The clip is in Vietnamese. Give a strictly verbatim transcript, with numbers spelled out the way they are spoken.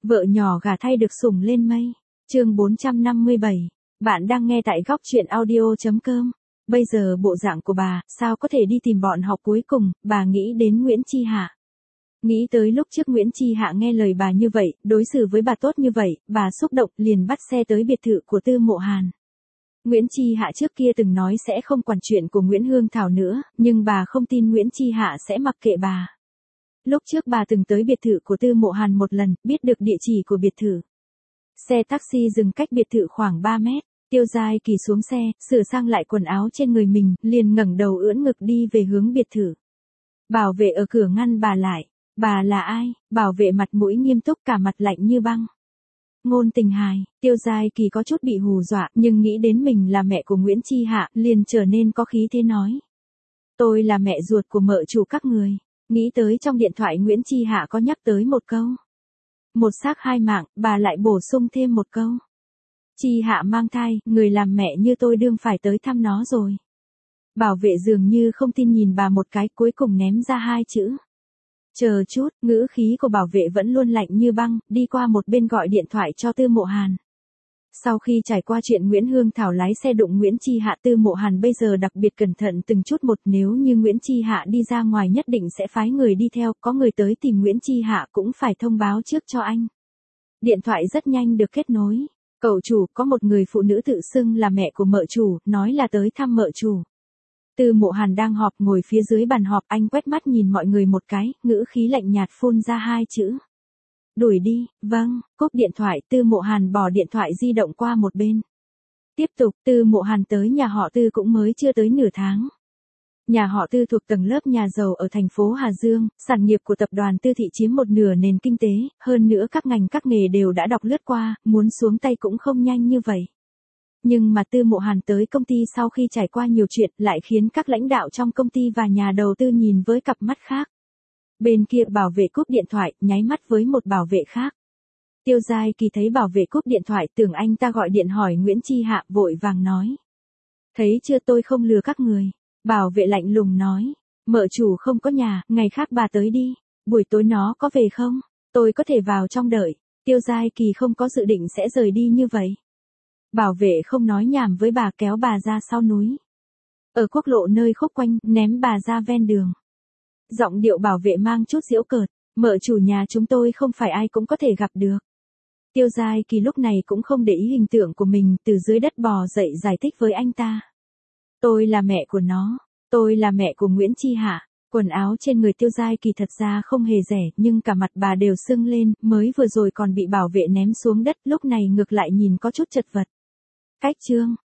Vợ nhỏ gả thay được sủng lên mây. Chương bốn trăm năm mươi bảy. Bạn đang nghe tại góc truyện audio chấm com. Bây giờ bộ dạng của bà, sao có thể đi tìm bọn họ cuối cùng, bà nghĩ đến Nguyễn Chi Hạ. Nghĩ tới lúc trước Nguyễn Chi Hạ nghe lời bà như vậy, đối xử với bà tốt như vậy, bà xúc động liền bắt xe tới biệt thự của Tư Mộ Hàn. Nguyễn Chi Hạ trước kia từng nói sẽ không quản chuyện của Nguyễn Hương Thảo nữa, nhưng bà không tin Nguyễn Chi Hạ sẽ mặc kệ bà. Lúc trước bà từng tới biệt thự của Tư Mộ Hàn một lần, biết được địa chỉ của biệt thự. Xe taxi dừng cách biệt thự khoảng ba mét, Tiêu Giai Kỳ xuống xe, sửa sang lại quần áo trên người mình, liền ngẩng đầu ưỡn ngực đi về hướng biệt thự. Bảo vệ ở cửa ngăn bà lại. Bà là ai? Bảo vệ mặt mũi nghiêm túc, cả mặt lạnh như băng. Ngôn Tình Hài. Tiêu Giai Kỳ có chút bị hù dọa, nhưng nghĩ đến mình là mẹ của Nguyễn Chi Hạ, liền trở nên có khí thế nói. Tôi là mẹ ruột của mợ chủ các người. Nghĩ tới trong điện thoại Nguyễn Chi Hạ có nhắc tới một câu. Một xác hai mạng, bà lại bổ sung thêm một câu. Chi Hạ mang thai, người làm mẹ như tôi đương phải tới thăm nó rồi. Bảo vệ dường như không tin nhìn bà một cái, cuối cùng ném ra hai chữ. Chờ chút, ngữ khí của bảo vệ vẫn luôn lạnh như băng, đi qua một bên gọi điện thoại cho Tư Mộ Hàn. Sau khi trải qua chuyện Nguyễn Hương Thảo lái xe đụng Nguyễn Chi Hạ, Tư Mộ Hàn bây giờ đặc biệt cẩn thận từng chút một, nếu như Nguyễn Chi Hạ đi ra ngoài nhất định sẽ phái người đi theo, có người tới tìm Nguyễn Chi Hạ cũng phải thông báo trước cho anh. Điện thoại rất nhanh được kết nối. Cậu chủ, có một người phụ nữ tự xưng là mẹ của mợ chủ, nói là tới thăm mợ chủ. Tư Mộ Hàn đang họp ngồi phía dưới bàn họp, anh quét mắt nhìn mọi người một cái, ngữ khí lạnh nhạt phun ra hai chữ. Đuổi đi. Vâng, cúp điện thoại, Tư Mộ Hàn bỏ điện thoại di động qua một bên. Tiếp tục, Tư Mộ Hàn tới nhà họ Tư cũng mới chưa tới nửa tháng. Nhà họ Tư thuộc tầng lớp nhà giàu ở thành phố Hà Dương, sản nghiệp của tập đoàn Tư Thị chiếm một nửa nền kinh tế, hơn nữa các ngành các nghề đều đã đọc lướt qua, muốn xuống tay cũng không nhanh như vậy. Nhưng mà Tư Mộ Hàn tới công ty sau khi trải qua nhiều chuyện lại khiến các lãnh đạo trong công ty và nhà đầu tư nhìn với cặp mắt khác. Bên kia bảo vệ cúp điện thoại, nháy mắt với một bảo vệ khác. Tiêu Giai Kỳ thấy bảo vệ cúp điện thoại, tưởng anh ta gọi điện hỏi Nguyễn Chi Hạ, vội vàng nói. Thấy chưa, tôi không lừa các người. Bảo vệ lạnh lùng nói. Mợ chủ không có nhà, ngày khác bà tới đi. Buổi tối nó có về không? Tôi có thể vào trong đợi. Tiêu Giai Kỳ không có dự định sẽ rời đi như vậy. Bảo vệ không nói nhảm với bà, kéo bà ra sau núi. Ở quốc lộ nơi khúc quanh, ném bà ra ven đường. Giọng điệu bảo vệ mang chút giễu cợt. Mợ chủ nhà chúng tôi không phải ai cũng có thể gặp được. Tiêu Giai Kỳ lúc này cũng không để ý hình tượng của mình, từ dưới đất bò dậy giải thích với anh ta. Tôi là mẹ của nó. Tôi là mẹ của Nguyễn Chi Hạ. Quần áo trên người Tiêu Giai Kỳ thật ra không hề rẻ, nhưng cả mặt bà đều sưng lên, mới vừa rồi còn bị bảo vệ ném xuống đất, lúc này ngược lại nhìn có chút chật vật. Cách chương.